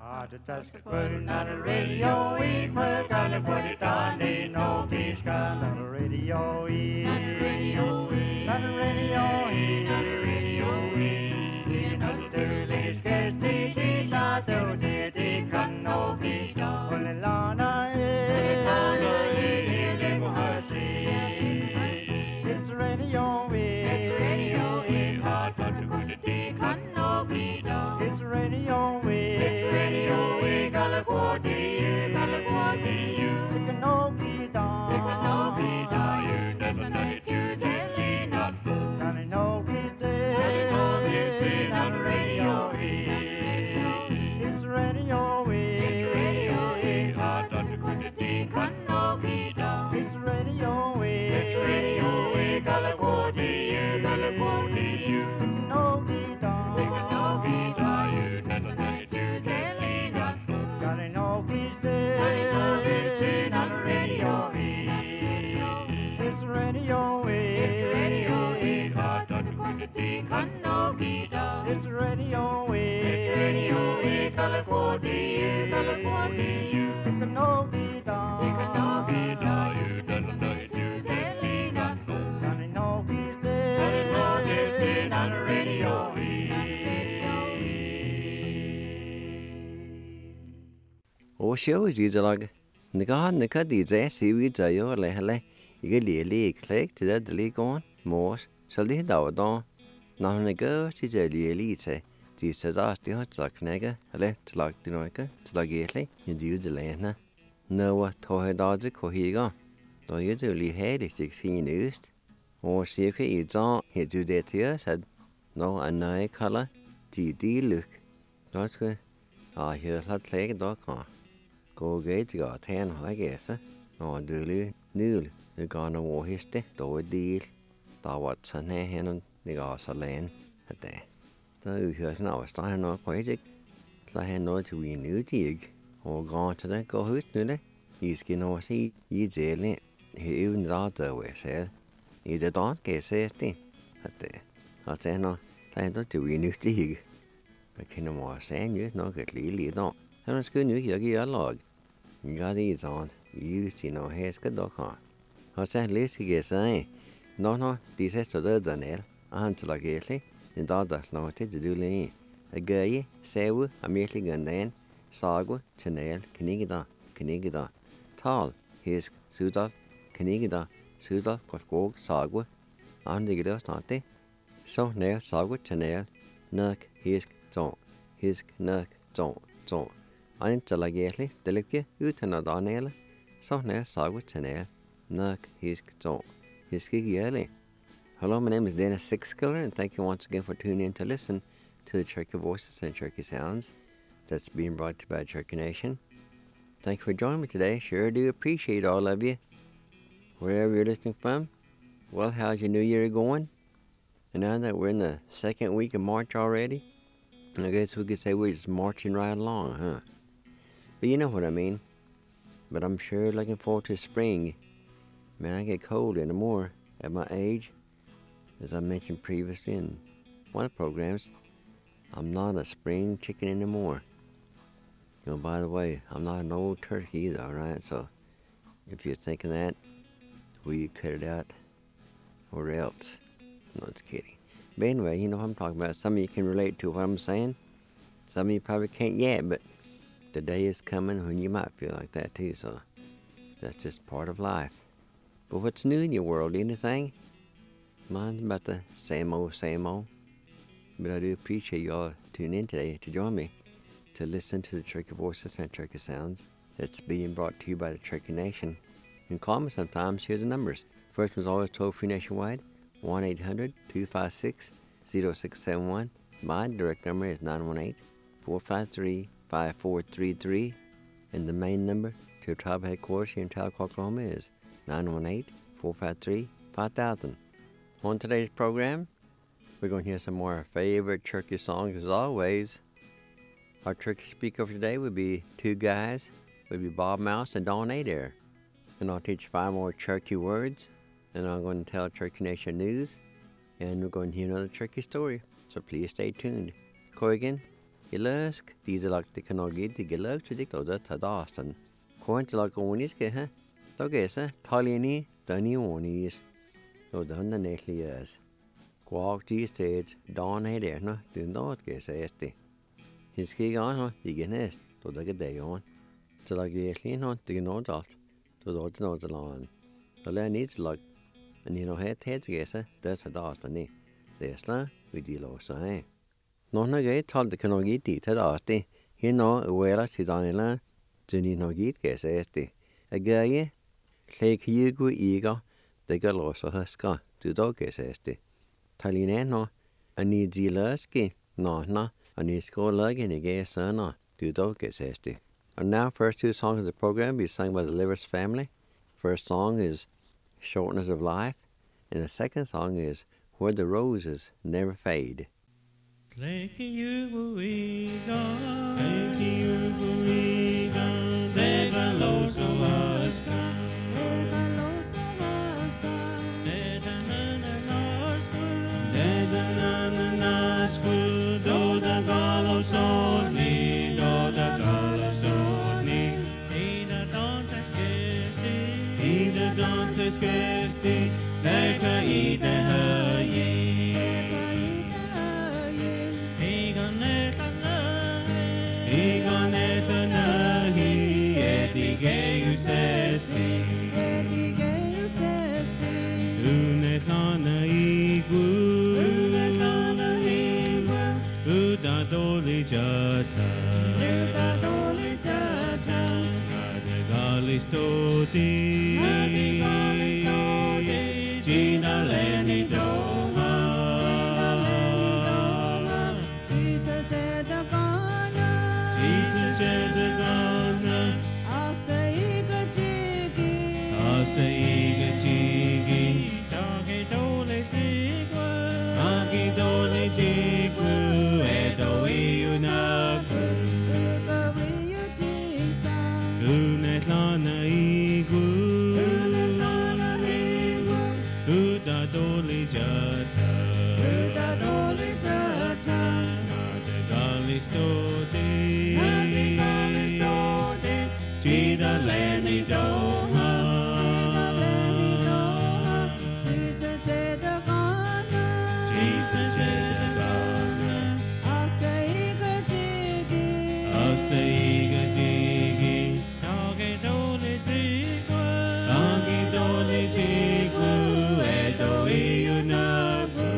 Just putting on the radio, we put on the put it on, ain't no peace on the radio, not the radio, not the radio, not the radio, not the sterling, guess the guitar, the can no be done. Only Lana, it's the radio, it's the radio, hard but the good can no be done. It's the radio, California, California, it can no be done. It can no be done. You never know it, you telling us. Johnny no he's dead. Johnny he's dead on the radio. It's the radio. It's the radio. Hard on the cruising, can no be done. It's the radio. It's the radio. California, California, it can no be done. It can no be done. You never know it, you telling us. Johnny no he's dead. Johnny no he's dead on the radio. It's the radio. It's the radio. Hard on the cruising, can no be done. It's the radio. It's the radio. California, California, it can no be done. It can no be done. You never know it, you telling us. Johnny no he's dead. Johnny no he's dead on the radio. Ủa xíu gì giờ là người có đi rẻ xíu gì giờ yo lại lại cái lì click thì đã lì con mua sau lì đầu đó nó người có chỉ giờ lì sẽ chỉ sẽ ra thì họ là cái cái lại là cái nói cái là cái này những điều gì lại nè nếu thôi đó chứ có gì không rồi giờ lì hết thì chỉ xin nữa ủa xíu cái ý cho hiện chủ đề thì sẽ nó anh nói color chỉ đi lực đó cái hiểu là cái đó còn cô ghé chỉ có thêm hỏi cái sao nó đưa lên nữ rồi còn nó mua hết đấy đổi đi tao vật sản này hay nó đi có sản lên hết đấy tôi hiểu thế nào sao nó quấy chứ là hay nó thì vì nữ thì họ còn cho nó có hết nữa đấy ý cái nó thì ý dễ lên hiểu rõ từ về sẽ ý để đó cái sẽ đấy hết đấy họ sẽ nó là nó thì vì nữ thì khi nó mua sẽ nhớ nó cái lý đó nó cứ nhớ hiểu cái đó you got these on. You see no hair's good dog on. Họ sẽ lấy cái sai. Nó đi sẽ cho đỡ đỡ nè. Anh chỉ là cái này. Nên đó nó thế để đưa lên. Cái sẹo mấy cái gần đen. Sagu channel cái đó. Tall his suda cái đó. Suda có sagu. Anh đi cái đó nó thế. So nè sagu channel. Nấc his nấc trộn. Anh chỉ là cái này, để lấy cái ưu nó đó nè, sau này sau cái channel, nấc his cái này. Hello, my name is Dennis Sixkiller, and thank you once again for tuning in to listen to the Cherokee Voices and Cherokee Sounds that's being brought to you by Cherokee Nation. Thank you for joining me today. Sure do appreciate all of you, wherever you're listening from. Well, how's your new year going? And now that we're in the second week of March already, I guess we could say we're just marching right along, huh? But you know what I mean. But I'm sure looking forward to spring. Man, I get cold anymore at my age. As I mentioned previously in one of the programs, I'm not a spring chicken anymore. You know, by the way, I'm not an old turkey either, alright? So, if you're thinking that, will you cut it out? Or else? No, just kidding. But anyway, you know what I'm talking about. Some of you can relate to what I'm saying. Some of you probably can't yet, but the day is coming when you might feel like that too, so that's just part of life. But what's new in your world? Anything? Mine's about the same old. But I do appreciate you all tuning in today to join me to listen to the Cherokee Voices and Cherokee Sounds that's being brought to you by the Cherokee Nation. You can call me sometimes. Here's the numbers. First one's always toll-free nationwide, 1-800-256-0671. My direct number is 918-453-5433, and the main number to tribe headquarters here in Tahlequah, Oklahoma is 918-453-5000. On today's program, we're going to hear some more of our favorite Cherokee songs as always. Our Cherokee speaker for today would be two guys. Would be Bob Mouse and Don Adair. And I'll teach 5 more Cherokee words, and I'm going to tell Cherokee Nation news, and we're going to hear another Cherokee story. So please stay tuned. Corrigan, Gillusk, diesel like the canogi, the gillug to dick of the Tadaston. Coin to like onis, get Dogesa, Taliani, Dunny Onis. No done the neatly years. Quack G stage, Dawn Haderna, do not guess este. His key on, he get nest, to the day on. Till I get clean on, the no dot, to the odds no the lawn. The land needs luck, and you know, head guess, that's a dot and me. There's la, we deal also, None of it told the canogi tea to dusty. He know where I sit on the land, to need no gate guess este. A guy, Lake Yugu Ego, the girl also huska, to dog guess este. Talineno, I need Zilaski, no, I need school lug and a gay son, to dog guess este. And now, first two songs of the program be sung by the Livers family. First song is Shortness of Life, and the second song is Where the Roses Never Fade. Lake Yuguiga, Lake Yuguiga, Devaloso Aska, Devaloso Aska, Dedananasku, Doda Galosoni, Doda Galosoni, Ida Dantes Gesti, Leka Ida Haye. Doli jata, doli jata, Nadagali stoti, Gina leni doma, Tisa jedagana, Asaiga chigi, Dagi doli jigwa, Unetlana igu, Uda doli jata, Nadagali stoti, Chida leni doha, Chisa jedagana, Asaiga jigi, Dagi doli jigwa, Edo iunagu,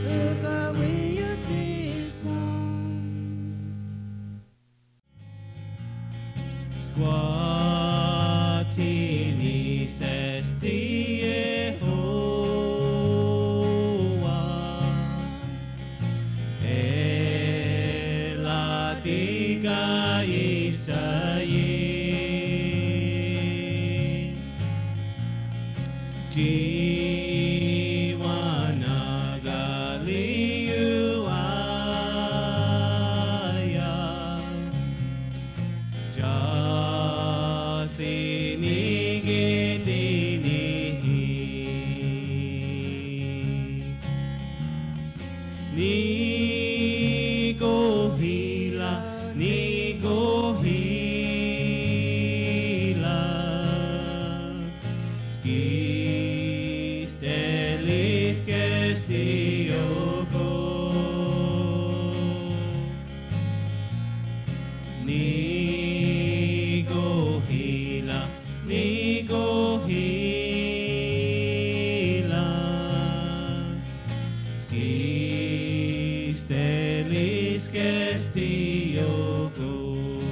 Squatini sesti Yehowa, Elatiga Isaye, Jiwanagaliuaya, Jathini Gidinihi, Nigohila, Skistelis Gestiogo, Nigohila, Skistelis Gestiogo.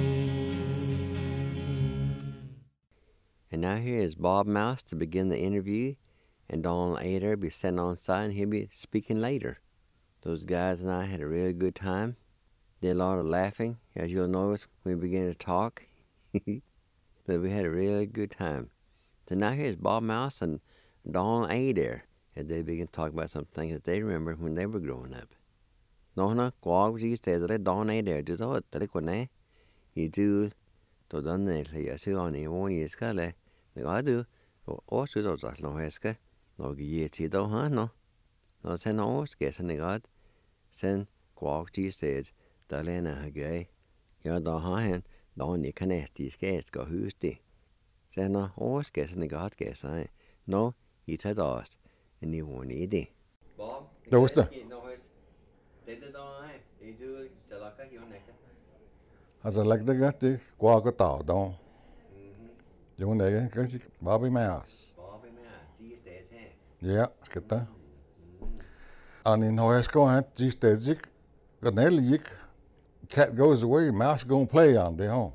And now here is Bob Mouse to begin the interview, and Donald Ader be sitting on side, and he'll be speaking later. Those guys and I had a really good time. Did a lot of laughing, as you'll notice when we began to talk. But we had a really good time. So now here's Bob Mouse and Donald Ader, as they begin to talk about some things that they remember when they were growing up. Nó có gì thế đấy Donald Ader chứ thôi, tại cái này, he do, tôi done này thì ở xưa anh em muốn gì cái này, nó do, ở xưa tôi rất là cái, nó cái gì thì đâu hả nó sen nó cái sen này sen có gì thế, der lander her gøy. Ja, der har han, der han ikke kan æste i skæsk og hus det. Så han har overskæssende godt gæs sig. Nå, I tager der også en niveau i det. Det var det. Det der er, I du, så der kan jo nække. Altså, læg det godt, det går godt dag, dog. Jo, nække, kan ikke bare blive med os. Bare med de sted her. Ja, skal det. Og en højere skår, han, de steder ikke, og den ikke, cat goes away, mouse gonna play on det, huh?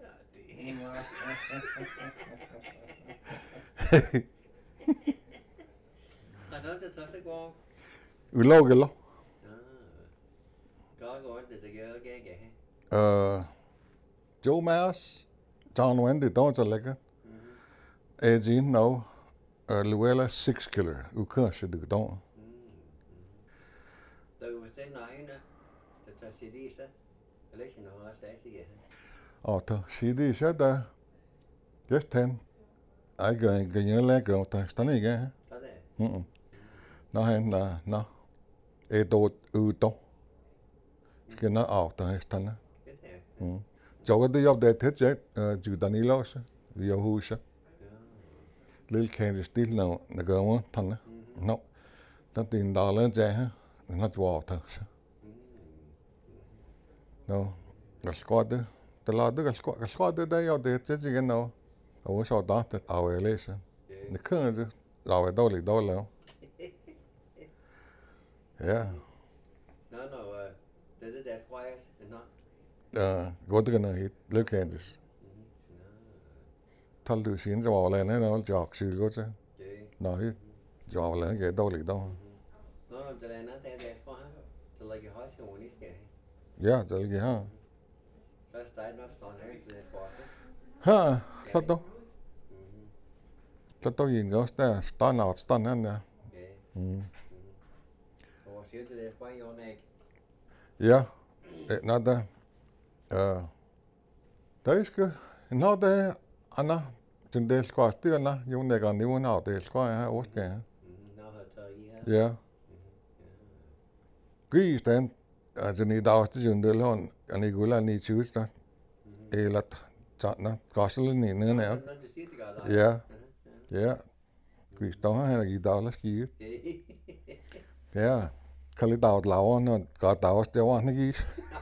Altså, det tager sig går. Vi lå eller? Går det gør. Joe Mouse, John Wendy, don't så lækker. Edge no, Luella 6 killer, ukanske det dog. Der var til nøgne, der tager sig lige så. Jeg læser noget også af sig. Og så siger det så der, just hen. Ej, gør jeg lækker, og der stand ikke, Så det. Nå han, nå. Et år ude. Skal nå af, der er stand. Det er. Så det job det tæt, jeg, Danilo også, vi har huset. Lille kæde stil, når gør man, tanne. Nå, der er en dollar, jeg har, den har du af, så. Nå, jeg skal det. Der lader det, jeg skal det der, jo, det er tæt igen nå. Og så der, det af jeg læser. Det kan det, af jeg dårligt. Ja. Nå, det er der skræs. Nå. Godt det noget hit, lille kædes. 12 siden, så var jeg lavet noget, jeg syg godt så. Nå, jeg var lavet ikke dårligt dog. Nå, det lander, det er der skræs. Så lægger jeg også jo ikke. Ja, det er ikke her. Så er det nok sådan her til det Her, skræs. så dog. Så dog en også der, stand han der. Og siger til det skræs, jo ikke. Ja, nå der. Der er sgu, nå der, Anna, den del skræs, det er Anna, jo ikke an, det var nå, det skræs her, også skal jeg. Nå, har taget i her. Ja. Gris den, altså ni dag til den del hon, og ni gula ni tjus der. Eller tjana, gasselen ni nede her. Nå, det siger det godt. Ja. Ja. Gris der han er i dag la skiet. Ja. Kan lidt dag laver, når godt dag det var han ikke.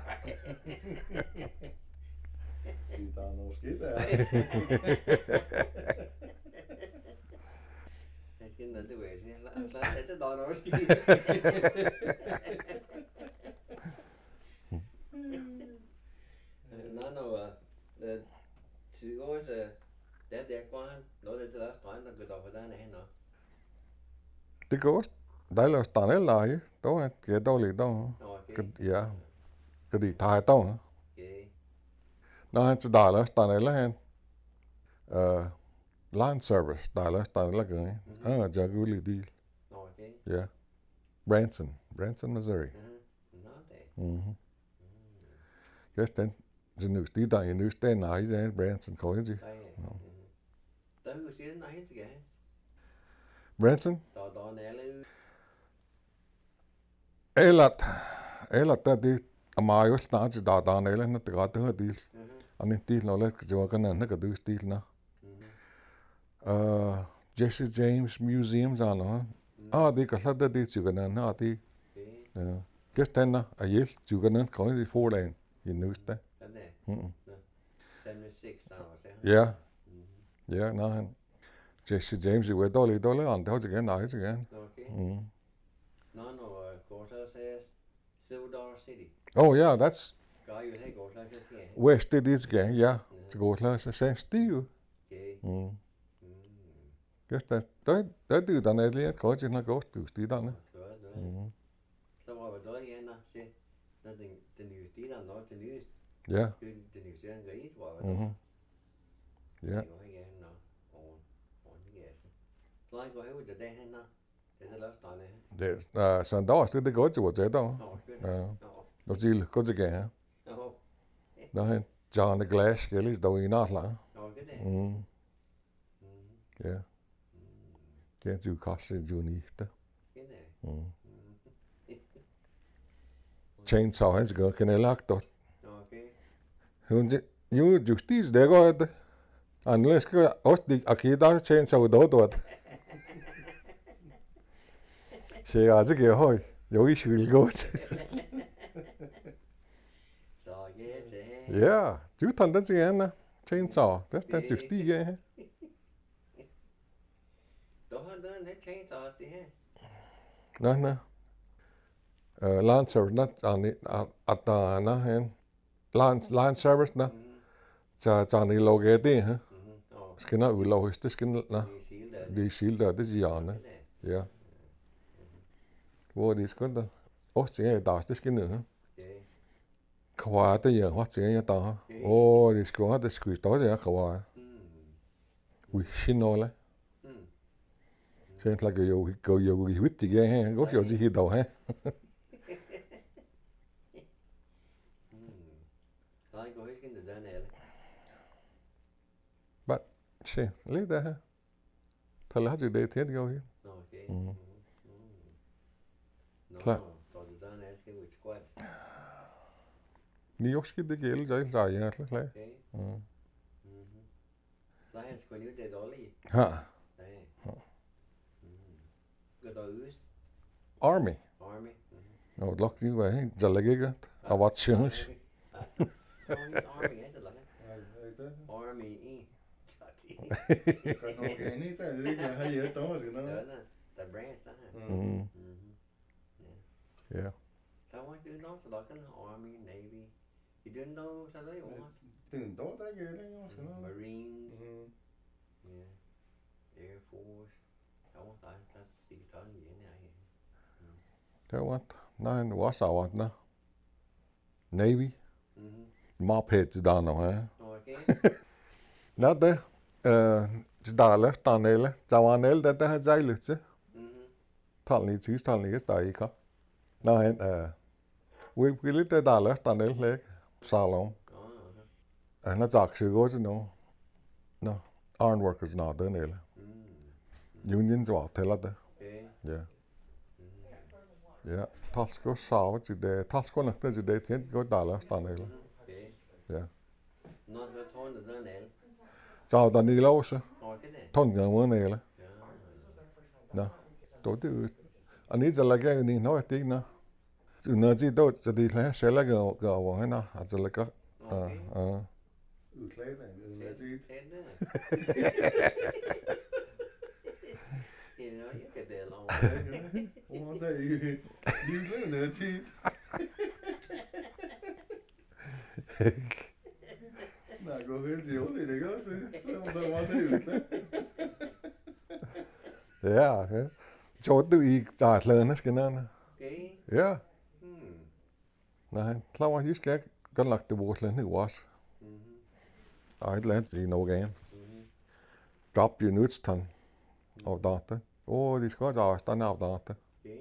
Der er noget skidt der. Jeg kender det, hvad jeg siger. Så er det der noget skidt. Nå, det 20 år, så der går han. Nå, det er til restaurant, der går der på den her nå. Det går også. Der laver stanel nej, dog er det dårligt dog. Okay. Ja. Kan de tage dog? Okay. Nå han til der laver stanel han. Line service, der laver stanel gør. Jeg går lige deal. Okay. Ja. Branson, Missouri. Nå, det. Yes, den. Så nu stiger der en ny sted, nej, det er Branson College. Der er jo sige, nej, helt tilbage. Branson? Der er en alle. Eller der det, og Mario snart til der er en eller det godt det deal. Og en deal, når lidt, så kan han ikke det deal, nå. Jesse James Museum, så noget. Det kan slet det, så kan han have det. Ja. Yes, den er hjælp, så kan han komme i fordagen i nøste. Den er. 76 år, så. Ja. Ja, nå han. Jesse James, det var dårligt, han har igen, nej, så igen. Okay. Nå, går så says Silver Dollar City. Oh, yeah, that's Gør jo her går så siger. West it is again, yeah. To go to say Steve. Okay. Yes, that do done it yet, coach in a ghost to Steve done. Så var vi der igen og se, når den nye stil er nok til nye. Ja. Den nye stil er gået, var vi der. Ja. Det går igen og gassen. Så jeg går ud til dagen her. Det er løst der. Det så der det godt jo det der. Ja. Nu til godt igen, ja. Nå han John the Glass skal der i nat lang. Okay, det. Ja. Det du kasse jo ikke. Det. chainsaw has go can elect dot. Okay. You justice de go at unless go osti akida chainsaw dot. She azik ye hoy. 여기 식을 거. So yeah, Yeah, you tan dat again. Chainsaw. That's that justice yeah. Đó hơn đấy chainsaw thì ha. Nah. Land service not on it at na hen. Land service na. Cha ni loge di ha. Skina ulo is this skin na. Die shield dat is ja na. Ja. Wo dis kun da. Ostinga da this skin ha. Khwa ta ye wa tinga ta. Oh, dis ko ha this squeeze da ja khwa. We shinola. Sen like yo hit the ha. Go yo ji do ha. But she leave that ha. Tell her they take go here. Okay. Klar. Så det der er skal vi squat. Ni også det gælder sig så ja klar. Okay. Der er sgu nyt det dårligt. Ha. Nej. Går der ud? Army. Army. No, look you way. Jalagiga. I watch chance. Army er det langt. Army i. Kan nog ikke det er har jeg dog det nå. Der branch der. Yeah. Så hvad du know så der kan Army, Navy. You didn't know så der jo. Den dog der gælder jo sådan noget. Marines. Yeah. Air Force. Så der det kan tage igen her. That what? Nine was I want na. Navy. Mop head to down no ha. Okay. Not there. Dale stanele. Jawanel that ha jailutse. Talni tis talni is daika. Now hen we lit the dale stanel leg salon. And that's actually goes no. No. Iron workers not the nail. Unions wa tell that. Yeah. Yeah, Tasco saw to the Tasco not the day go dollar stanel. Yeah. Not hvad tårnet der nal. Så der ni låse. Okay det. Tonga må næle. Nå. Då det. Og ni så lager ni nå det nå. Så når de då så det her selv går over hende. Altså lager. Udklædt af en universitet. You know, you get there long. Hvor der er lille universitet. Nej, gå helt til olje, det gør så. Der var det. Ja. Så du i der slæderne skinerne. Okay. Ja. Nej, klar var just skal godt lagt det vores land nu også. Ej, land i noget igen. Drop your nuts ton of data. Oh, de skal også stanne af data.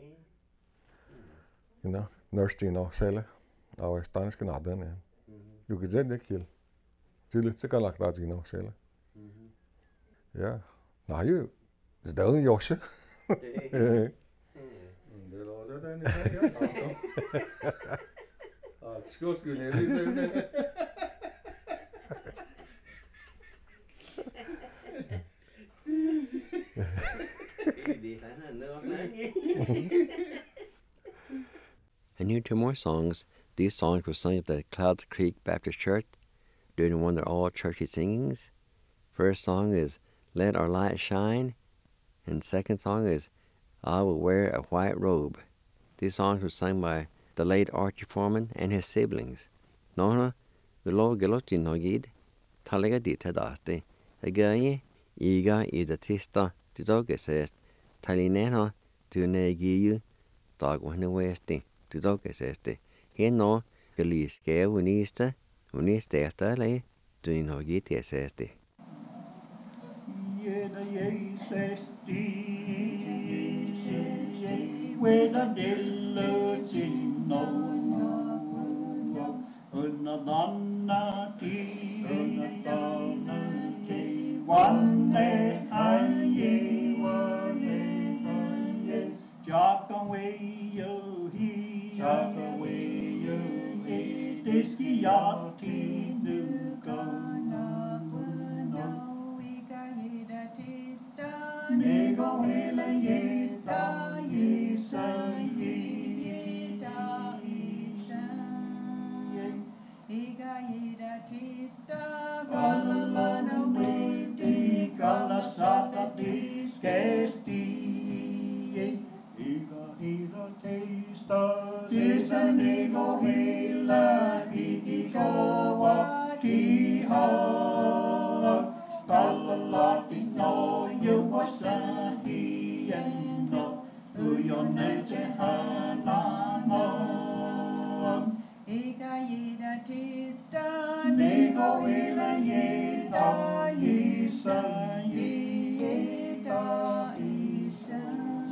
You know, nurse you know, sælge. Og stanne skal ned den. Du kan se det kill. Tydelig, så kan lagt det you know, sælge. Ja. Nej, jo. Det er jo Josje. Det er lov, det er den her. Skålskyld, jeg lige sådan det. I knew two more songs. These songs were sung at the Clouds Creek Baptist Church during one of their all-churchy singings. First song is Let Our Light Shine, and second song is I Will Wear a White Robe. These songs were sung by the late Archie Foreman and his siblings. Nona, the Lord Gelotti Nogid, Talaga Ditadasti, a guy, Iga Idatista, Tizoga says, Talinena, Tunegiu, Dog Wahna Westi, Tizoga says, Heno, Galis Gare Winista, Winista Stale, Doing Hogiti says, Una donna ti wanne aye wanne Jaka we yo he yati nukana kuno. Nego hela yeta yisa yeta isa. Iga ida tista galalana witi galasata diskesti. Iga ida tista tisa nego hela igi kawa tiha. Kalalati no you wasahi and no uyonete hanano. Ika yida tista nego ila yeda isa yeda isa.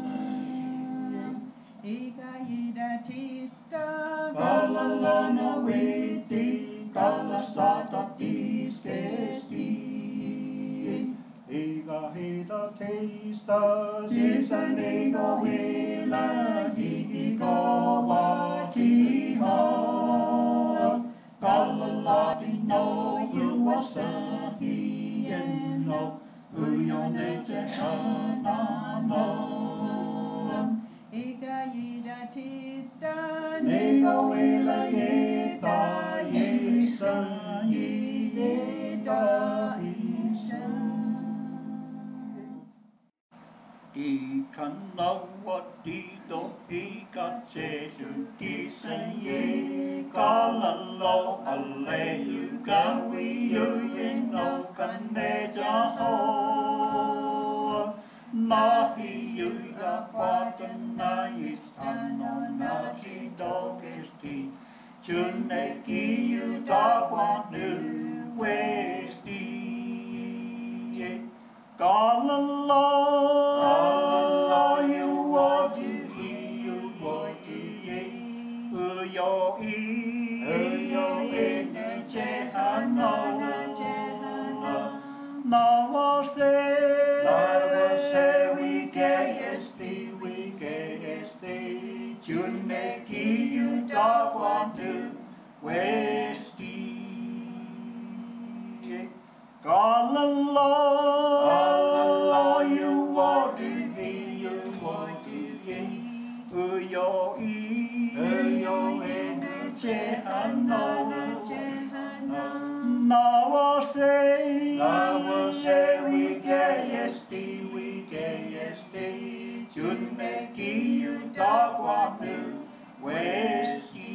Ika yida tista kalalana witi kalasata diskesti. Iga hita tista tisa nego ila hiki kawa tiha. Kalalati no yuwasahi and no uyonete hanano. Iga yida tista nego ila yeta yisa yeta isa. Ikan nawa dito ika chedu kisaye kalalo aleyu gawi yuyeno kaneja ho. Nahi yuya patana istano naji dogesti juneki yudawanu westi. Galala, you want to eat, you want to eat. Uyo in the Jehana. Now say, we gayesti. Juneki, you don't want to westi. Galala, you want to be, you want to be. Uyo in the Jehana. Now say, we gayesti. Juneki, you don't want to westi.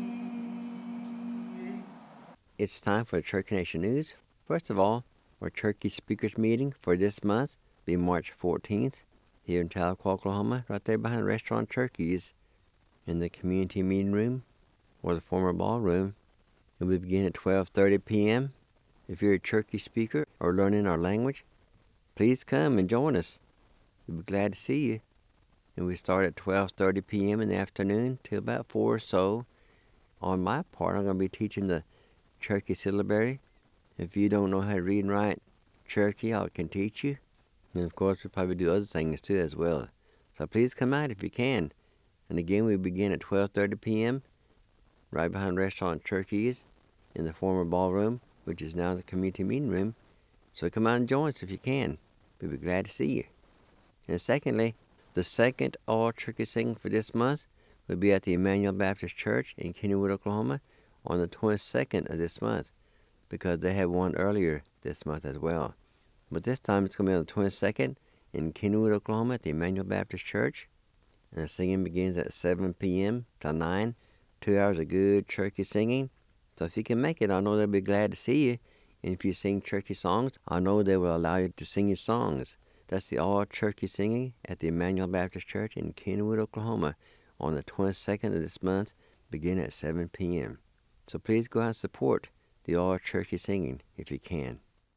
It's time for the Cherokee Nation News. First of all, our Cherokee Speakers meeting for this month will be March 14th here in Tahlequah, Oklahoma, right there behind Restaurant Turkeys in the community meeting room or the former ballroom. It will begin at 12:30 p.m. If you're a Cherokee speaker or learning our language, please come and join us. We'll be glad to see you. And we start at 12:30 p.m. in the afternoon till about 4 or so. On my part, I'm going to be teaching the Cherokee syllabary. If you don't know how to read and write Cherokee, I can teach you. And of course, we'll probably do other things too as well. So please come out if you can. And again, we begin at 12:30 p.m. right behind Restaurant Turkeys in the former ballroom, which is now the community meeting room. So come out and join us if you can. We'll be glad to see you. And secondly, the second all-turkey singing for this month will be at the Emmanuel Baptist Church in Kennywood, Oklahoma on the 22nd of this month, because they had one earlier this month as well. But this time it's going to be on the 22nd in Kennywood, Oklahoma at the Emmanuel Baptist Church. And the singing begins at 7 p.m. till 9, 2 hours of good Cherokee singing. So if you can make it, I know they'll be glad to see you. And if you sing Cherokee songs, I know they will allow you to sing your songs. That's the all-Cherokee singing at the Emmanuel Baptist Church in Kennywood, Oklahoma on the 22nd of this month, beginning at 7 p.m. So please go out and support the all-Cherokee singing if you can.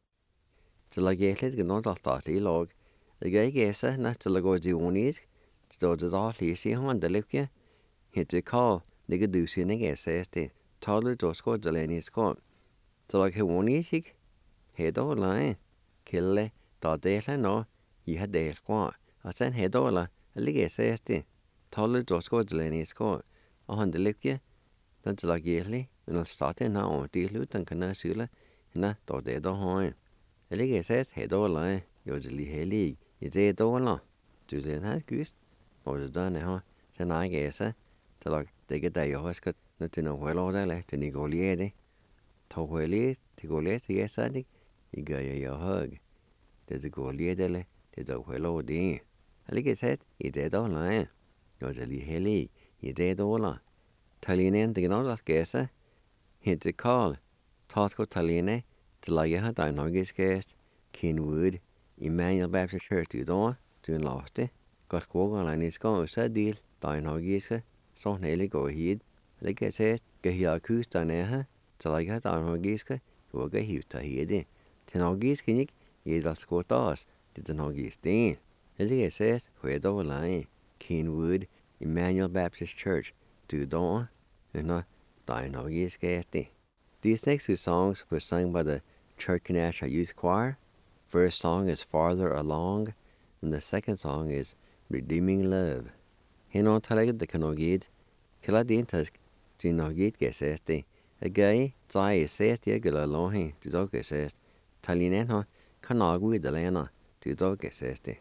So like I said, I'm not starting log. The guy guess not to go to one is. So the all he see on the left here. Hit the call. They could do something guess as the taller to score the lane is called. So like he one is sick. Head all line. Kill it. Thought they no. He had their squad. I sent head all a guess as the taller to score the lane is called. On the left here. That's like yearly. nó starting na on ti lu tan kana sila na to de do hoi ele ke ses he do la yo de li heli i de do la tu de na gus o de da ne ha se na ke sa te la de ke da yo ska na te no hwelo da le te ni go li de to hweli te go le te sa ni i ga yo hug te go li de le te do hwelo de ele ke ses i de do la yo de li heli i de do la talinen de no la ke sa hint the call Tosco Taline to Layaha down Norgiscast, Kenwood, Emmanuel Baptist Church to Dawn, to lost it. Got Quogan and his gone said deal down Norgisca, so nearly go ahead. Like I said, get here accused down there to Layaha down Norgisca, who will get here to hear it. To Norgisca, Nick, ye lost go toss, did the Norgis Dean. Like I said, where the line, Kenwood, Emmanuel Baptist Church to Dawn, and not down Norgiscast. These next two songs were sung by the Church National Youth Choir. First song is Farther Along, and the second song is Redeeming Love. Hinon taleged the canogid, Kiladin tas dinogid gesesti, a gay, zai is sesti a gulalohi, to dog gesest, Talinenho, canagui de lena, to dog gesesti.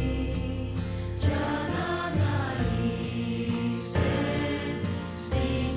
Stay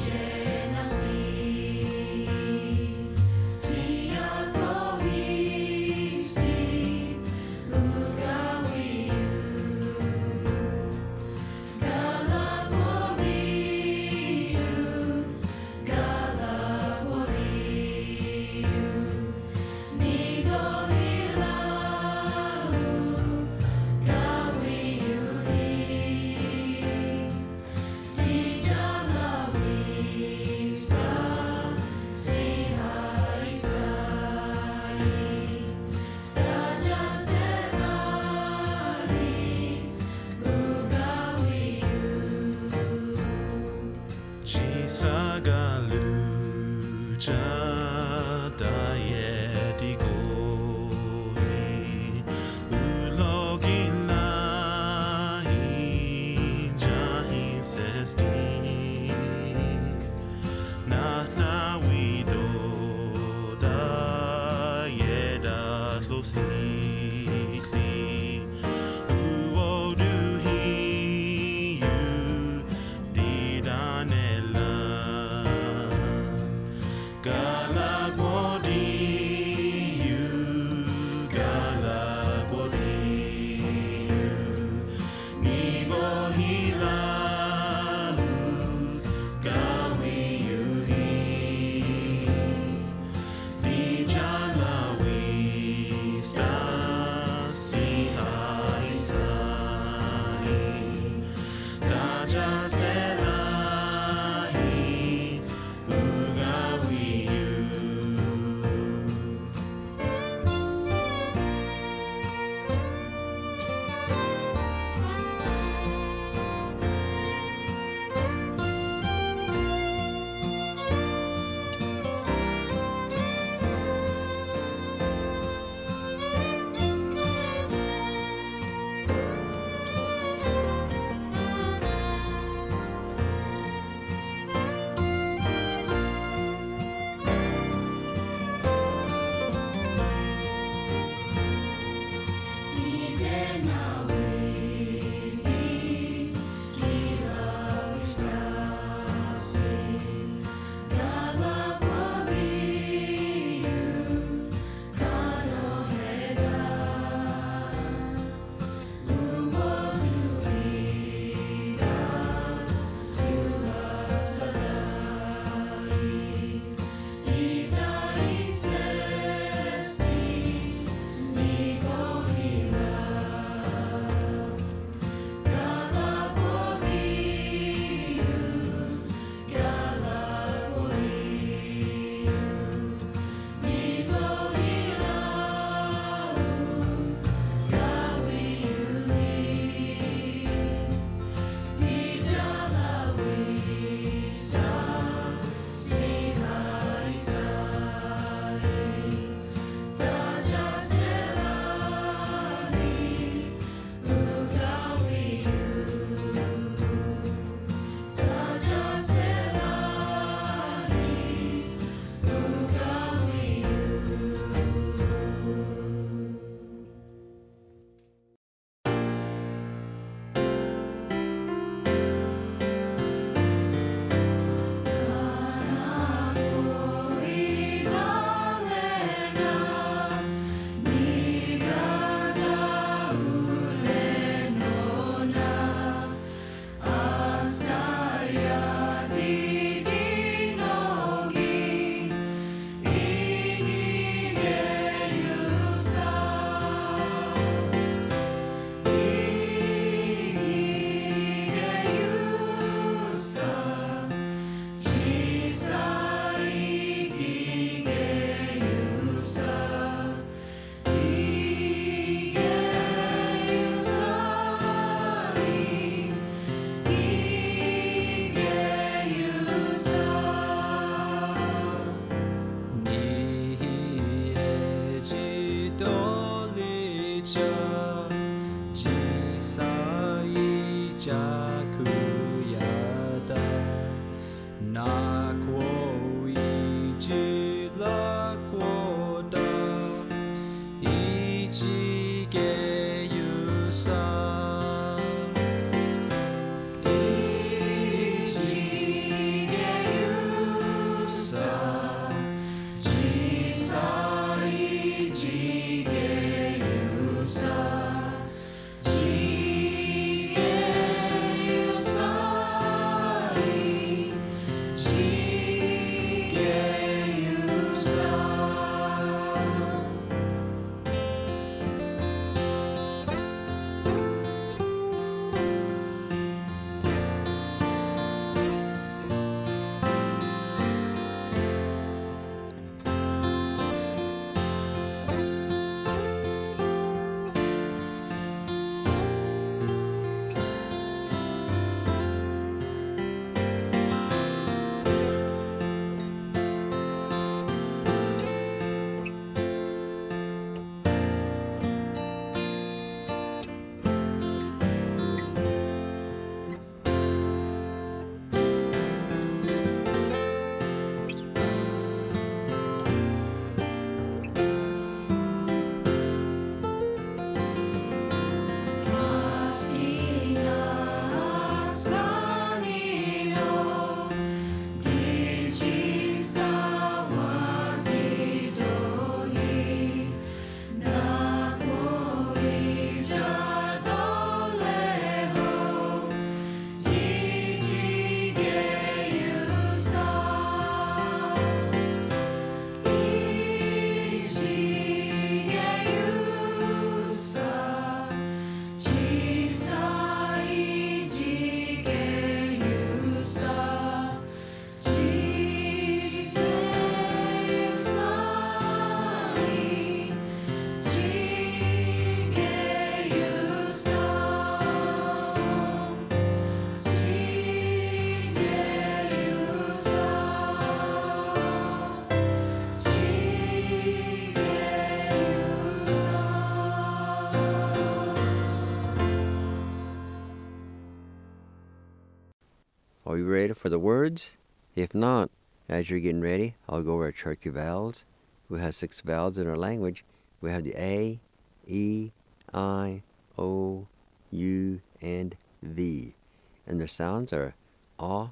Are you ready for the words? If not, as you're getting ready, I'll go over our Cherokee vowels. We have 6 vowels in our language. We have the A, E, I, O, U, and V. And the sounds are A,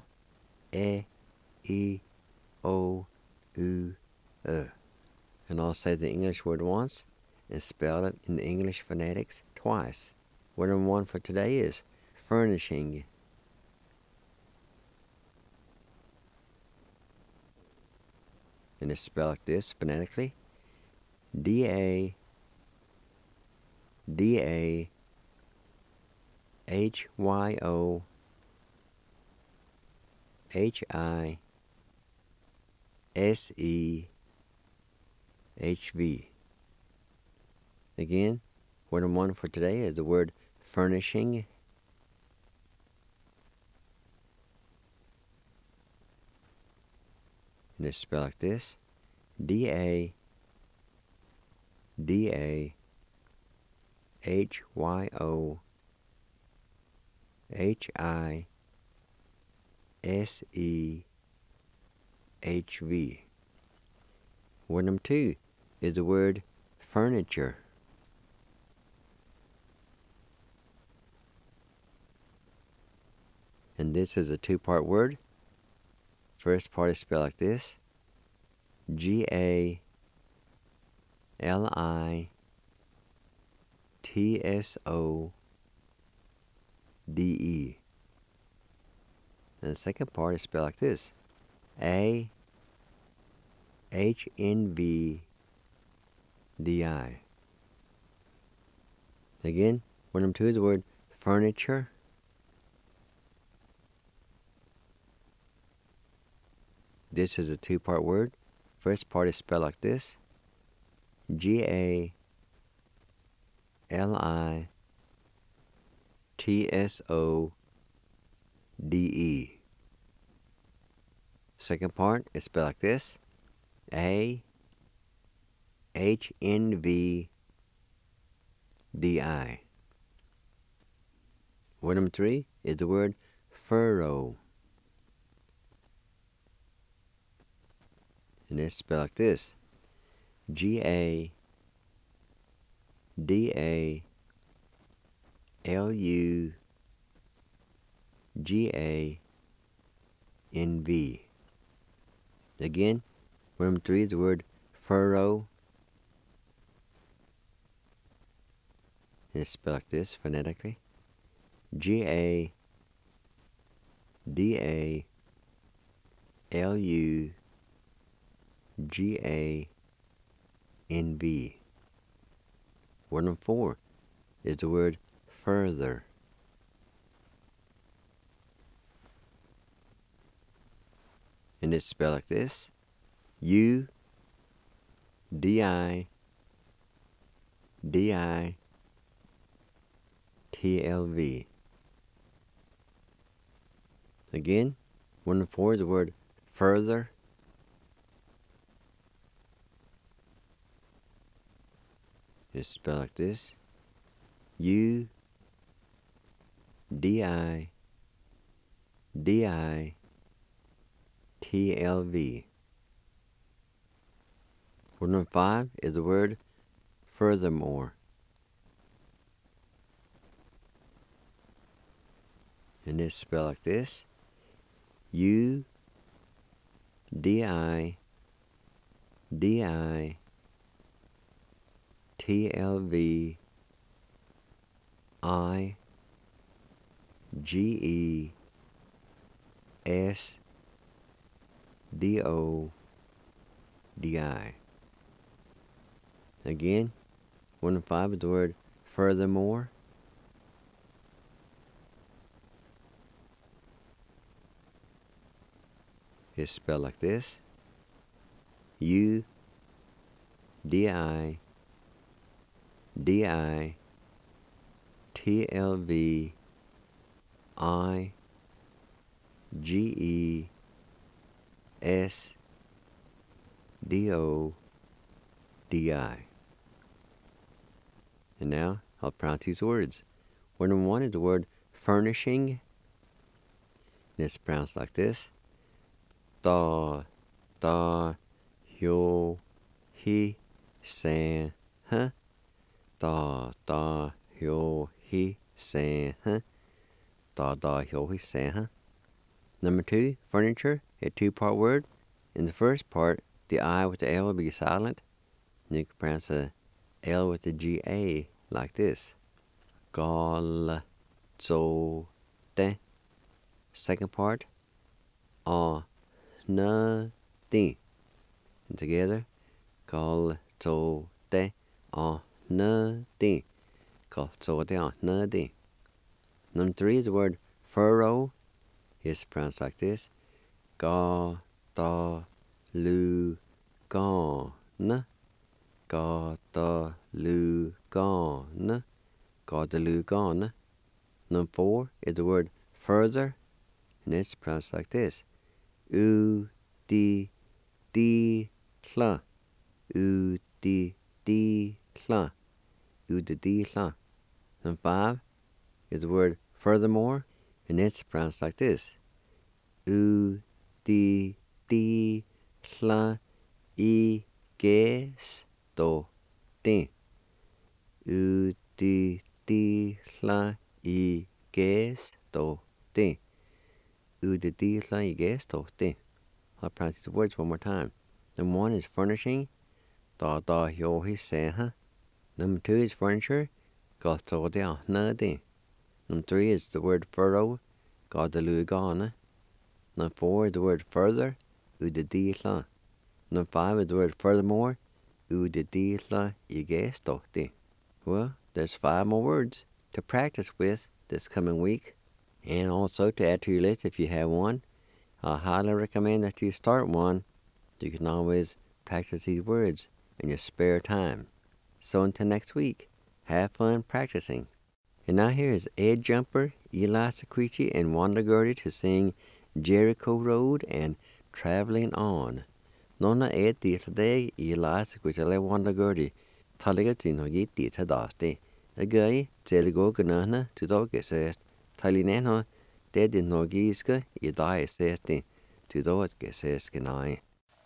E, O, U, And I'll say the English word once and spell it in the English phonetics twice. Word number 1 for today is furnishing. And it's spelled like this phonetically. D-A-H-Y-O H-I-S-E-H-V. Again, word number 1 for today is the word furnishing. And it's spelled like this. D-A-D-A-H-Y-O-H-I-S-E-H-V. Word number 2 is the word furniture. And this is a 2-part word. First part is spelled like this. G-A-L-I-T-S-O-D-E. And the second part is spelled like this. A-H-N-V-D-I. Again, word number 2 is the word furniture. This is a 2-part word. First part is spelled like this. G-A-L-I-T-S-O-D-E. Second part is spelled like this. A-H-N-V-D-I. Word number 3 is the word furrow. And it's spelled like this. G-A-D-A-L-U-G-A-N-V. Again, word number 3 is the word furrow. And it's spelled like this phonetically. G-A-D-A-L-U-G-A-N-V. Word number 4 is the word further. And it's spelled like this. U-D-I-D-I-T-L-V. Again, word number 4 is the word further. It's spelled like this. U-D-I-D-I-T-L-V. Word number 5 is the word furthermore. And it's spelled like this. U-D-I-D-I-T-L-V-I-G-E-S-D-O-D-I. Again, word number 5 is the word furthermore. It's spelled like this. U-D-I-D-I-T-L-V-I-G-E-S-D-O-D-I. And now I'll pronounce these words. Word number 1 is the word furnishing. It's pronounced like this. Da, da, yo, he, san, huh. Da, da, yo, he, san, huh. Da, da, yo, he, san, huh. Number 2, furniture, a 2-part word. In the first part, the I with the L will be silent. And you can pronounce the L with the GA like this. Gal, zo, de. Second part, na, di. And together, gal, zo, de, na, di. Gal, zo, de, na, di. Number 3, the word furrow is pronounced like this. Ga, da, lu, ga, na. Ga, da, lu, ga, na. Ga, da, lu, ga, na. Number 4 is the word further, and it's pronounced like this. U, di, tla. U, di, tla. U, di, tla. Number 5 is the word furthermore, and it's pronounced like this. U, di, tla, I, ges, do, di. U, di, tla, I, ges, do, di. U, di, tla, I, ges, do, di. I'll pronounce the words one more time. Number 1 is furnishing. Da, da, yo, he, san, huh. Number 2 is furniture. Ga, zo, de, na, di. Number 3 is the word furrow. Ga, da, lu, ga, na. Number 4 is the word further. U, di, tla. Number 5 is the word furthermore. U, di, tla, I, ges, do, di. Well, there's 5 more words to practice with this coming week. And also to add to your list if you have one. I highly recommend that you start one. You can always practice these words in your spare time. So until next week, have fun practicing. And now here is Ed Jumper, Eli Sequici, and Wanda Gertie to sing Jericho Road and Traveling On. Nonna Ed di today, Eli Sequici le Wanda Gertie. Taliga tino yi di tadaste. A guy, Zeligo Ganana, to dog assessed. Talinano, dead in Norgiska, I die assessed. To dog assessed can I.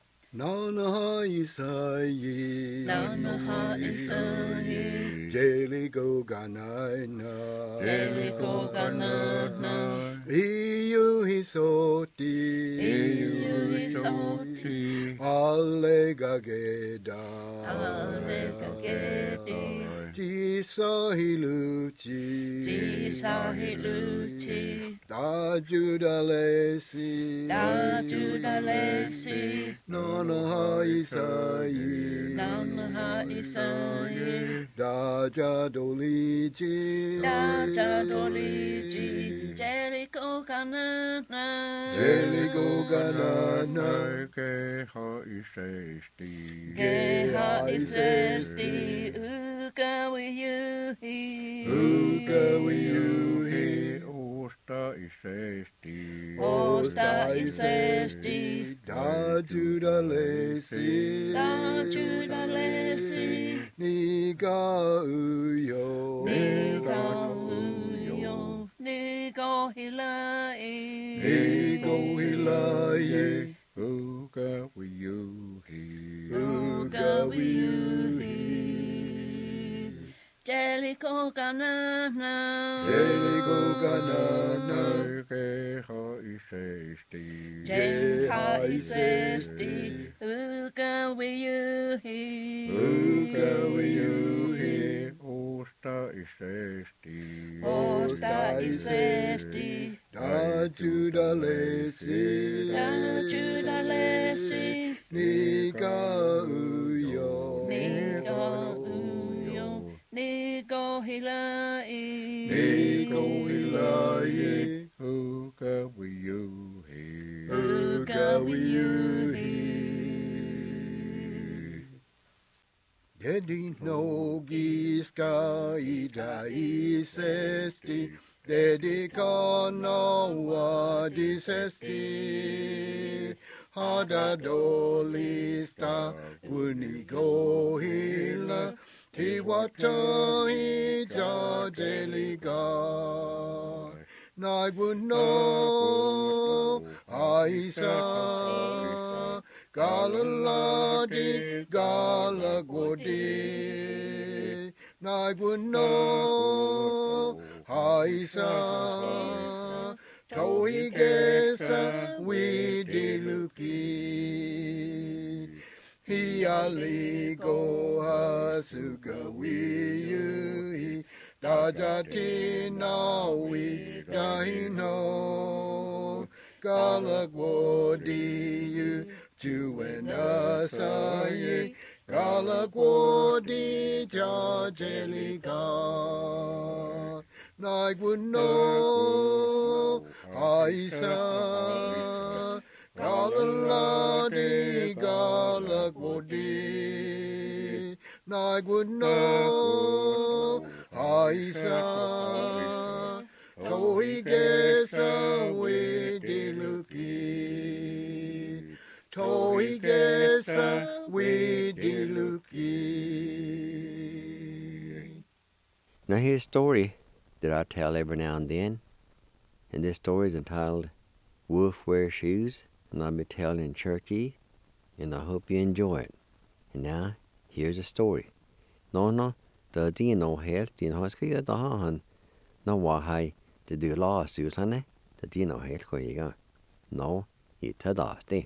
Nana Isai, Nana Isai, Jeligo Ganaina, Jeligo Ganana, Iu Hisoti, Allega Geda, Allega Gedi, Jisahiluchi, Jisahiluchi, Da Judalesi, Da Judalesi, Nana Isai, Nana Isai, Da Jadoliji, Da Jadoliji, Jericho Ganana, Jeligo Ganana, Geha isesti. Geha Isesti, Uga Wiyuhi, Uga Wiyuhi, Osta isesti. Osta Isesti, Da Judalesi, Da Judalesi, Niga Uyo, Nigo Uyo, Nigo Hilai, Nigo Hilaye, Uga wiyuhi. Uga Wiyuhi, Jericho Ganana, Jeligo Ganana, Geha isesti. Jeha Isesti, Uga Wiyuhi, Uga Wiyuhi, Osta isesti. Osta Isesti, Da Judalesi, Da Judalesi, Niga Uyo, Nigo Uyo, Nigo Hilai, Nigo Hilaye, Uga wiyuhi. Uga Wiyuhi, Dedi no giska ida isesti, dedi kono wadisesti, hada dolista unigo hila, tiwata ija deliga. nai no aisa galaladi galagodi nai no aisa Tauhi gesa widiluki Hi aligo hasuga wiyu Dajati na wi dahino Galagwodi yu juenasaye Galagwodi jajelika Nai no Aisa Galaladi Galagwadi Nai no Aisa Tohi gesa widiluki Tohi gesa widiluki. Now here's a story that I tell every now and then. And this story is entitled Wolf Wears Shoes, and I'll be telling in Cherokee, and I hope you enjoy it. And now, here's the story. No, the dino helt, dino skriver da han, no wa hai, the do la susane, the dino helt koiga. No, it tadaste.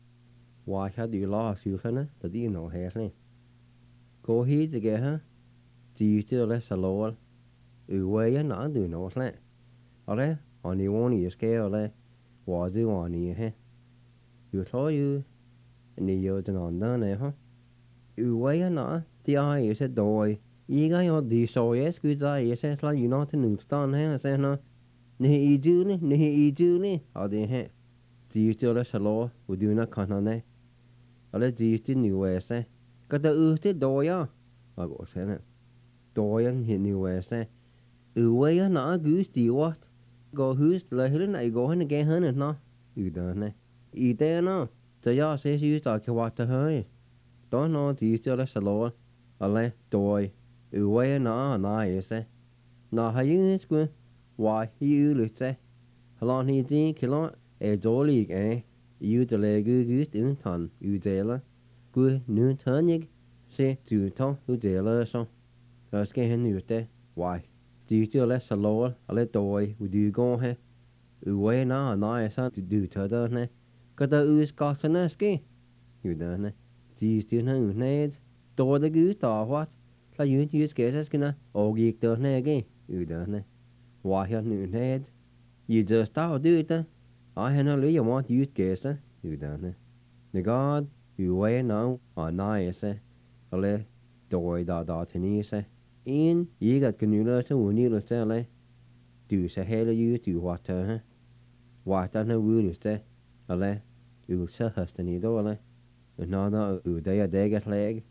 Why had you lost you the dino helt? Go he to get her, do you still less a lower? Uway and I do no slant. Are on the one you scale, was you on you, eh? You saw you, and the years and on done, eh, huh? Uway and I, the eye is a doy. You got your de so yes, good eye, yes, like you not in Stan, eh? I say, no. Nehe Juni, or the eh? Do you still less a law, would you not come on there? I let these to New West, eh? Got the ooste doya. I go saying it. Doyan hit New West, eh? Uway and I goose, do you what? Go who's the hill I go in again, honey, no? You done it. Eat there, no. The yaw says you start to watch the hurry. Don't know, do you still less a law? I let doy. Uway and I, is eh? Now, how you is good? Why, you look, eh? How long he did, kill a jolly, eh? You the leg goose in ton, you jailer. Good noon turnig, say to ton, you jailer, so. Let's get him you there. Why? Do you still less a lower? I let the way, would you go here? Uway now, and I son to do to the ne. Got the ooze got an ski. You done it. Do you still know nades? Do the goose or what? Like you use guesses gonna, oh, geek the again. You done it. Why have new nades? You just start do it. I had no you want use guesses. You done it. The god, you way now, or nice, eh? I let the way da to me, say. In, you got canula to when you say, do say hell you do what, huh? What I know will say, I let you say husband you do, no, they a get leg.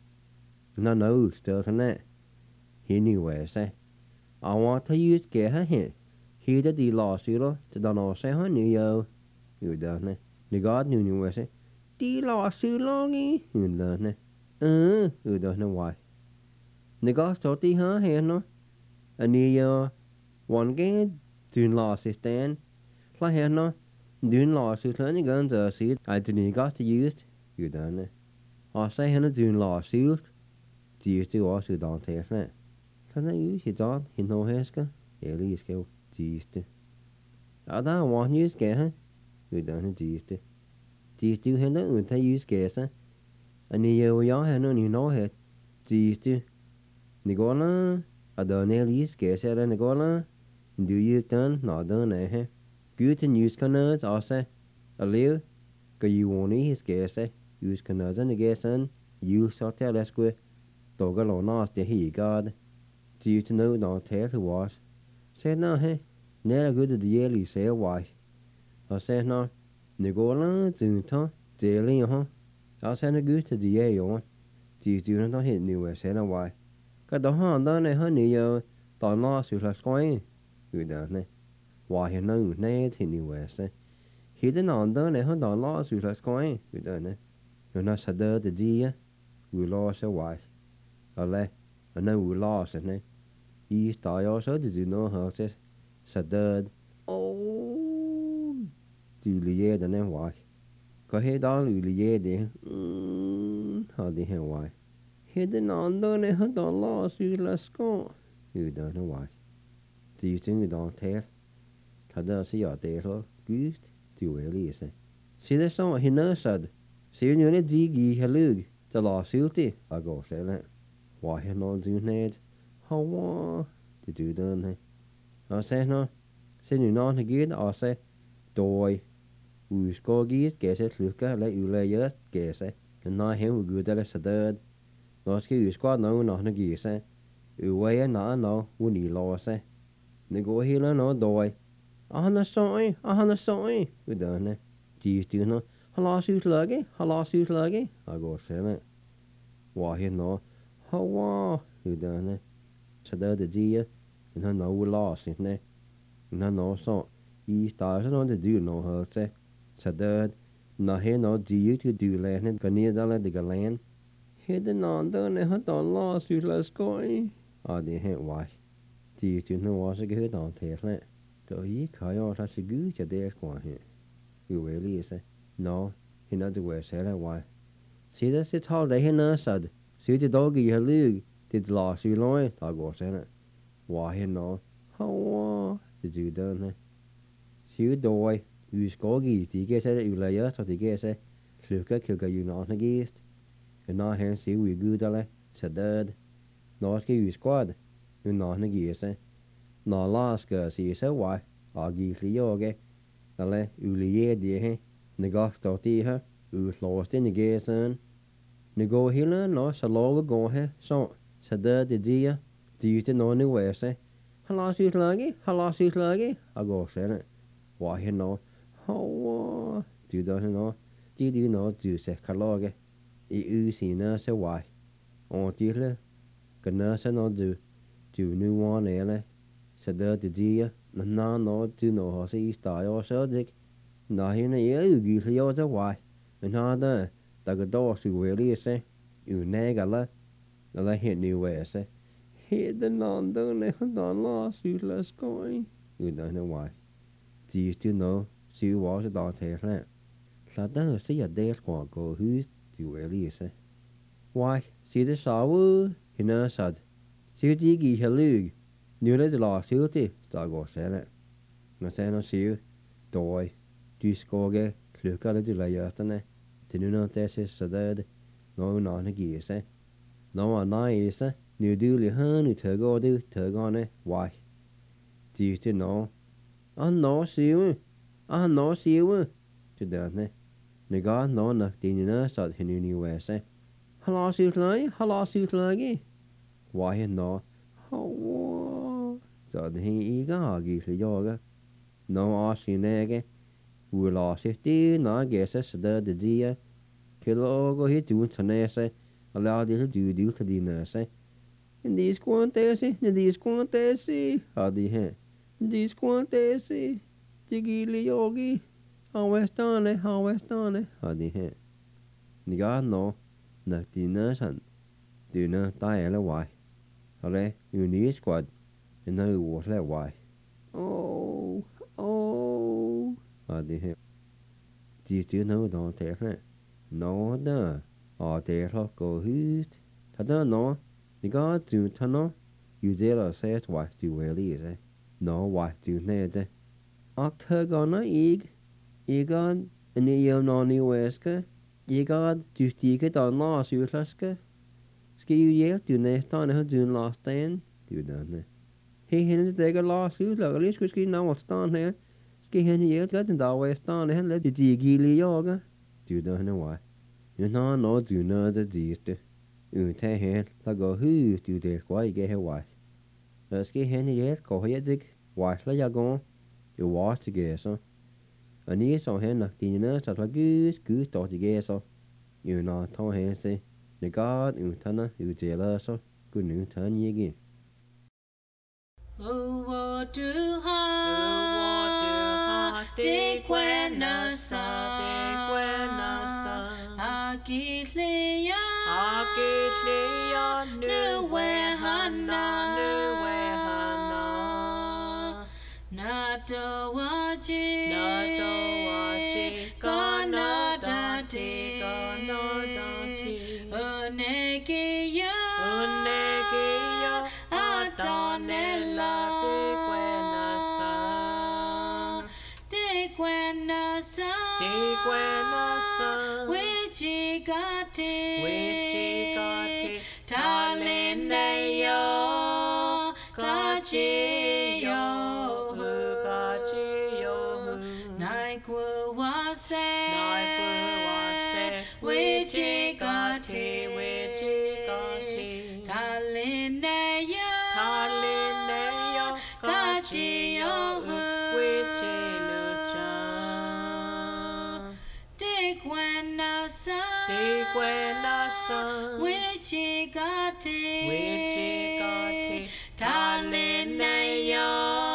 No, still than that. He knew where say. I want to use get her here. He did the lost you to don't know say honey yo. You done it. The god knew where say. The lost you longy. You done it. You don't know why. The god thought the her here no. And the one game doing lost his stand. Like here no. Doing lost you turn the guns or see it. I didn't got to use. You done it. I say him doing lost you. Do you still also don't take it? Can I use it on? He no heska. Eli skill. Giste. I don't want you scare. You done giste. Giste you hand out to use gas. And you young no you know it. Giste. Nicola. I don't use gas at Nicola. Do you done? Not done, eh? Good and use canards, I say. A live. Cause you won't use gas, eh? Use canards and the gas and you sort tell us good. Dog alone nasty he god. Do you to know don't tell who was? Said no, hey. Never good at the yearly say why. I said no. Nicola, Zunta, daily, huh? I said a good to the year on. Do you do not hit new said no why. Got the hand done a honey yo. Don't lost you last coin. You done it. Why he know nades he knew where say. He did not done a hundred lost you last coin. You done it. You're not so dirty the dear. We lost a wife. I know we lost it, ne? You start also did you know how it is? Sadad, Ô Dù lì dê đàn em hoài Có hết đó lì dê đi Họ đi hẹn hoài Hết đến nón đó này hết đó lo Sư làsko Dù đó nó hoài Dù chứng đó thế Thật đó sẽ dọ tế thôi Gud Dù ấy lý sẽ Sư đó xong hi nơ sad Sư nhớ nè dì ghi hà lug Cho lo sư tì À gò sẽ lẹ Hoài hẹn nó dù ned Hào hoa Thì dù đó này Họ sẽ nó Sẽ nhớ nó hả ghi Họ sẽ Đôi Uskogi kese sluka le ulayas kese na hem ugudale sadad noski uskwa no no na gise uwaya na no uni lose ne go hila no doi ahana soi udane jistu no hala sut lage ago sene wahi no hawa udane sadad dia na no loss ne na no so I starter no de du no hurte Sadad, na he no diu to do land, Ganidala de Galan. Hidden on the Nehaton lost you less going. Ah, the hint why. Diu to no was a good on Tesla. Though ye kayo such a good to their squaw here. You really say, no, he not the way said why. See that's it all day in sad. See the doggy her lug, did lost you loin, I go said it. Why he no, how did you done? See doy. Uskogi tige se ulaya so tige se sluka kilga na gist na hen si we gudale sadad noski uskod na gist na laska si se wa agi flioge dale ulie die he negas toti ha uslost in gesen nego hila no saloga go he so sadad de dia dite no ni wese halasus lagi ago sene wa he no Hawa du da no di du no du se kaloge I si na se wai on di le gna se no du nu wan ele se da de dia na no du no ho se sta yo se dik na hi na ye gi se yo se wai na da ga do su we li se ne ga la hit ni we se hit the non do ne don la su la skoi da no wai di du no See was a dot here. Satan see a day's walk go who's to Elise. Why, see the saw, he nurse said. See Jiggy Halug. Knew the last duty, Dago said it. No say no see doy, do scoge, look at the layastane. The new notice is dead, no non a geese. No a nice, new duly hun who tug or do tug on it. Why? Do you know? No, see you. No see you to done. Nega no na dinner sat hinu ni wese. Halasut lagi. Why no? How? So he iga gi se yoga. No asinege. We lost it na guesses the dia. Kilo go hit to tanese. Allow the do to dinner say. In these quantesi, how the he. These quantesi. Jigili yogi, hawestane, hadi he. Niga no, na dina san, dina taela why. Hale, you need squad, and no was let why. Oh, hadi he. Did you know don't take it? No, da, or there go who's. Tada no, niga do tano, you zero says what do really is, no, what do need. Octagona igad yn iam non I weska, igad justiga don las uslaska. Ski you yell do nestan ho dun last dan, do done. He hinted they got las usla, at least ski now stand here. Ski hen yell got in the way stand and let the gili yoga, do done why. You know no do no the deest. You take hen, la go who do this why get her why. Ski hen yell go here dig, why la ya go. You watch together. And you saw him like dinner, such a goose dot together. You not told him, say, the God, you turn, you jealous, good new turn ye again. Oh, what do ha, de quenasa, Akitlia, Nuwe Hana, Na Natawaji, Ganadati, Unegiya, Adonella, Dequenasa, Wichigati, Talineyo, Gachiyo, Naikuwase, Wichigati, Talineyo, Gachiyo, Dequenasa, Wichigati, Talineyo,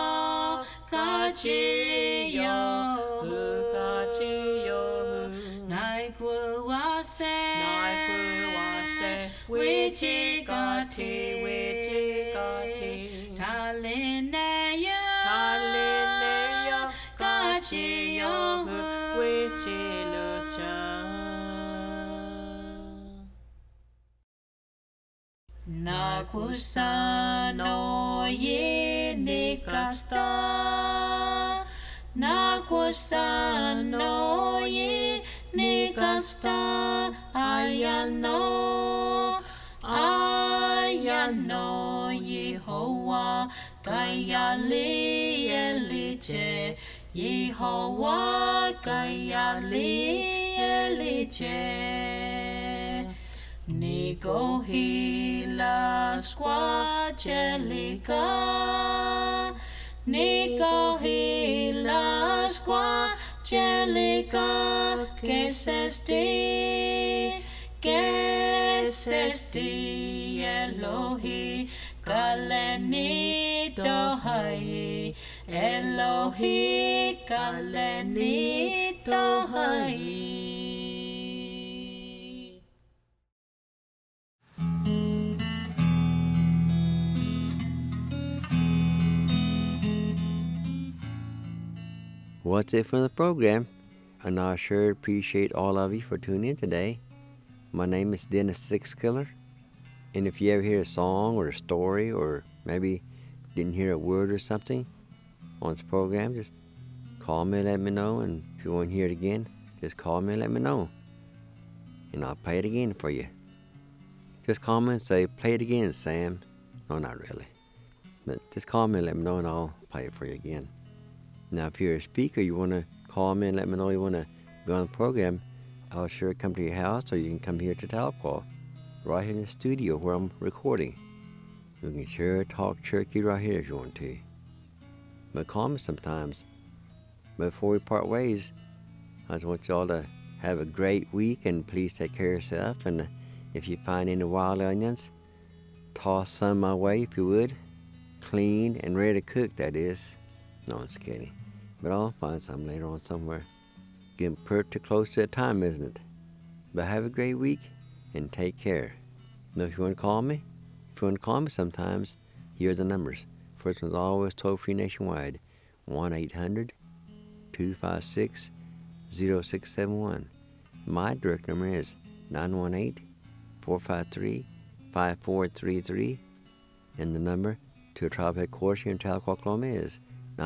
Gachiyo, Naikuwase, Wichigati, Talineyo, Gachiyo, Nakusano ye nikasta, Nakusano ye nikasta, Ayano Yehovah, Kayali Eliche, Yehovah, Kayali Eliche. Nico hila squagelica, Nico hila squagelica, que sesti Elohi, Kalenito hai, Elohi, Kalenito hai. What's it from the program? And I sure appreciate all of you for tuning in today. My name is Dennis Sixkiller, and if you ever hear a song or a story, or maybe didn't hear a word or something on this program, just call me and let me know. And if you want to hear it again, just call me and let me know, and I'll play it again for you. Just call me and say, play it again, Sam. No, not really. But just call me and let me know, and I'll play it for you again. Now, if you're a speaker, you want to call me and let me know you want to be on the program, I'll sure come to your house, or you can come here to Tahlequah, right here in the studio where I'm recording. We can sure talk turkey right here if you want to. But call me sometimes. But before we part ways, I just want y'all to have a great week, and please take care of yourself. And if you find any wild onions, toss some my way if you would. Clean and ready to cook, that is. No, I'm just kidding. But I'll find some later on somewhere. Getting pretty close to the time, isn't it? But have a great week, and take care. Now, if you want to call me, sometimes, here are the numbers. First one's always toll-free nationwide, 1-800-256-0671. My direct number is 918-453-5433. And the number to a tribe headquarters here in Tahlequah, Oklahoma is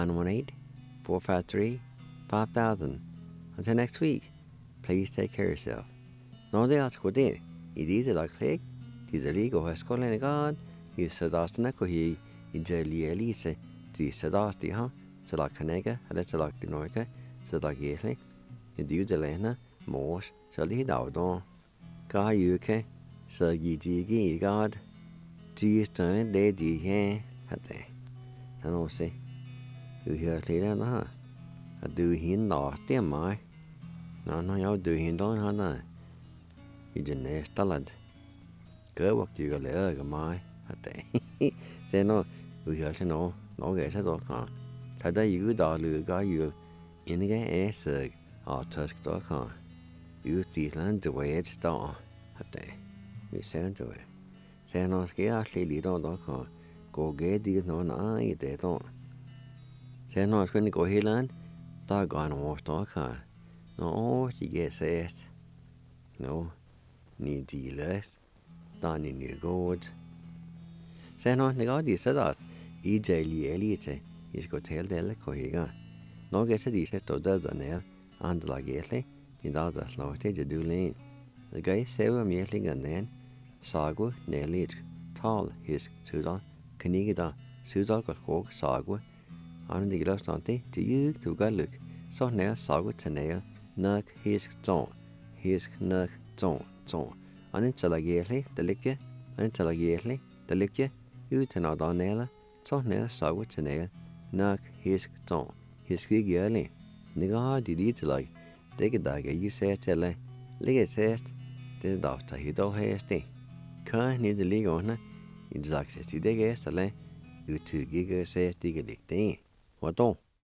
918-453-5000. Until next week, please take care of yourself. Nå, det er det. I disse daglig, disse ligo høyskolen i gad, I sadastene ko hi I jeli elise, de sadasti ha, sadak kanega, eller sadak de Norge, sadak jeli, I dyudelene, mors, sali davdon. Ga yuke, så gidigi I gad, de stønne det de her, hadde. Så nå se. Du hører til det da, at du hinner det meg. Nå, jeg du hinner han da. I den næste land. Gør hvor du kan lære af mig, hadde. Se nå, du hører til nå, Norge er så dog kan. Så der jo da lykker jo, indike er søg, og tøsk dog kan. Jo Island du er et sted, hadde. Vi ser du er. Se nå skal jeg slet lidt dog kan. Gå gæt dit nå nej det dog. Se Sen når jeg skulle gå hele land, der går han over stokker. Nå, de gør sæst. Nå, ni de løst. Der er ni godt. Sen når jeg går de sætter, I jævlig elite. I skal tale det alle kollegaer. Nå gør så de sætter der ned. Andre lager i dag der slår til du læn. Det gør selv om jeg ligger ned. Sagu nærligt. Tal hisk sydal. Knigger sydal går kog sagu. Han de glasstante til jøg du gør lyk. Så nær sagu til nær. Nok hisk tårn. Hisk nok tårn. Han til lager det ligger. Han til lager det ligger. Ud til noget der nær. Så nær sagu til nær. Nok hisk tårn. Hisk ikke ærlig. Nikker har de lige til lag. Det kan der ikke sige til lag. Ligger sæst. Det er der helt over her sted. Kan ni det ligger under. I det slags til det gæster lag. Udtryk ikke sæst ikke ligge det. Hvad dog?